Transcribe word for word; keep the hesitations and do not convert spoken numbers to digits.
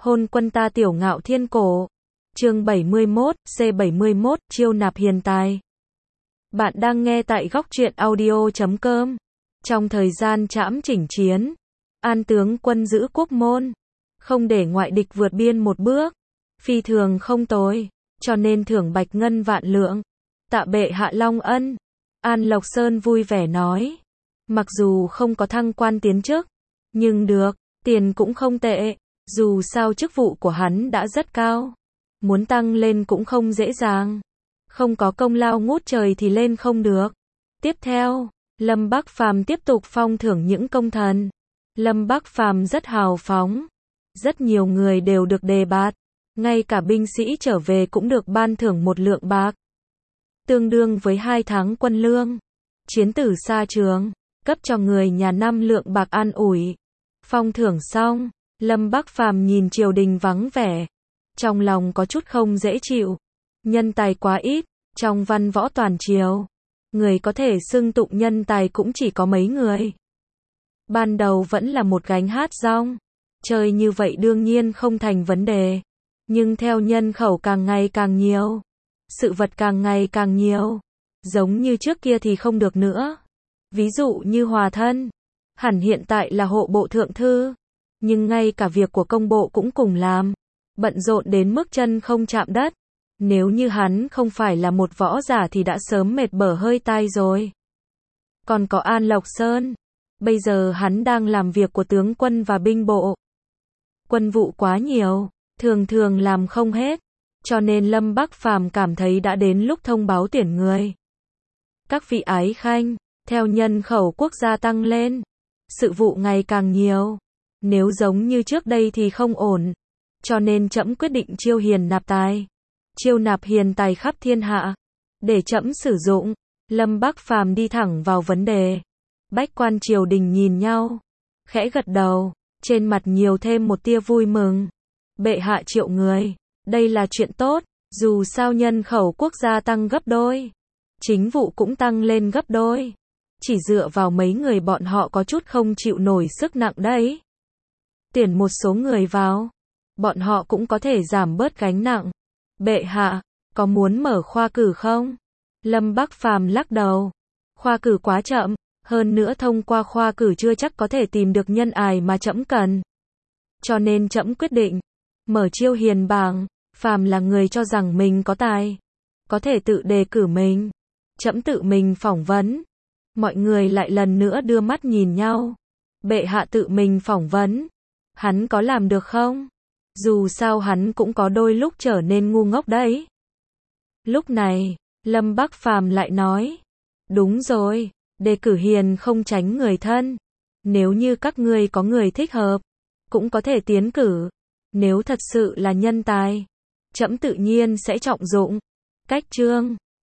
Hôn quân ta tiểu ngạo thiên cổ. Chương bảy mươi mốt, C bảy mươi mốt, chiêu nạp hiền tài. Bạn đang nghe tại góc truyện audio chấm com. Trong thời gian trảm chỉnh chiến, An tướng quân giữ quốc môn, không để ngoại địch vượt biên một bước, phi thường không tồi, cho nên thưởng bạch ngân vạn lượng. Tạ bệ hạ long ân. An Lộc Sơn vui vẻ nói. Mặc dù không có thăng quan tiến chức, nhưng được, tiền cũng không tệ, dù sao chức vụ của hắn đã rất cao. Muốn tăng lên cũng không dễ dàng. Không có công lao ngút trời thì lên không được. Tiếp theo, Lâm Bắc Phàm tiếp tục phong thưởng những công thần. Lâm Bắc Phàm rất hào phóng. Rất nhiều người đều được đề bạt. Ngay cả binh sĩ trở về cũng được ban thưởng một lượng bạc. Tương đương với hai tháng quân lương. Chiến tử xa trường, cấp cho người nhà năm lượng bạc an ủi. Phong thưởng xong, Lâm Bắc Phàm nhìn triều đình vắng vẻ. Trong lòng có chút không dễ chịu. Nhân tài quá ít, trong văn võ toàn triều. Người có thể xưng tụng nhân tài cũng chỉ có mấy người. Ban đầu vẫn là một gánh hát rong. Chơi như vậy đương nhiên không thành vấn đề. Nhưng theo nhân khẩu càng ngày càng nhiều, sự vật càng ngày càng nhiều, giống như trước kia thì không được nữa. Ví dụ như Hòa Thân, hẳn hiện tại là hộ bộ thượng thư, nhưng ngay cả việc của công bộ cũng cùng làm, bận rộn đến mức chân không chạm đất. Nếu như hắn không phải là một võ giả thì đã sớm mệt bở hơi tai rồi. Còn có An Lộc Sơn, bây giờ hắn đang làm việc của tướng quân và binh bộ. Quân vụ quá nhiều, thường thường làm không hết, cho nên Lâm Bắc Phàm cảm thấy đã đến lúc thông báo tuyển người. Các vị ái khanh, theo nhân khẩu quốc gia tăng lên, sự vụ ngày càng nhiều, nếu giống như trước đây thì không ổn, cho nên trẫm quyết định chiêu hiền nạp tài, chiêu nạp hiền tài khắp thiên hạ, để trẫm sử dụng. Lâm Bắc Phàm đi thẳng vào vấn đề. Bách quan triều đình nhìn nhau, khẽ gật đầu, trên mặt nhiều thêm một tia vui mừng. Bệ hạ triệu người, đây là chuyện tốt, dù sao nhân khẩu quốc gia tăng gấp đôi, chính vụ cũng tăng lên gấp đôi. Chỉ dựa vào mấy người bọn họ có chút không chịu nổi sức nặng đấy. Tuyển một số người vào, bọn họ cũng có thể giảm bớt gánh nặng. Bệ hạ, có muốn mở khoa cử không? Lâm Bắc Phàm lắc đầu. Khoa cử quá chậm, hơn nữa thông qua khoa cử chưa chắc có thể tìm được nhân tài mà trẫm cần. Cho nên trẫm quyết định mở chiêu hiền bảng, phàm là người cho rằng mình có tài, có thể tự đề cử mình, trẫm tự mình phỏng vấn. Mọi người lại lần nữa đưa mắt nhìn nhau. Bệ hạ tự mình phỏng vấn, hắn có làm được không? Dù sao hắn cũng có đôi lúc trở nên ngu ngốc đấy. Lúc này, Lâm Bắc Phàm lại nói, đúng rồi, đề cử hiền không tránh người thân. Nếu như các ngươi có người thích hợp, cũng có thể tiến cử. Nếu thật sự là nhân tài, trẫm tự nhiên sẽ trọng dụng. Cách chương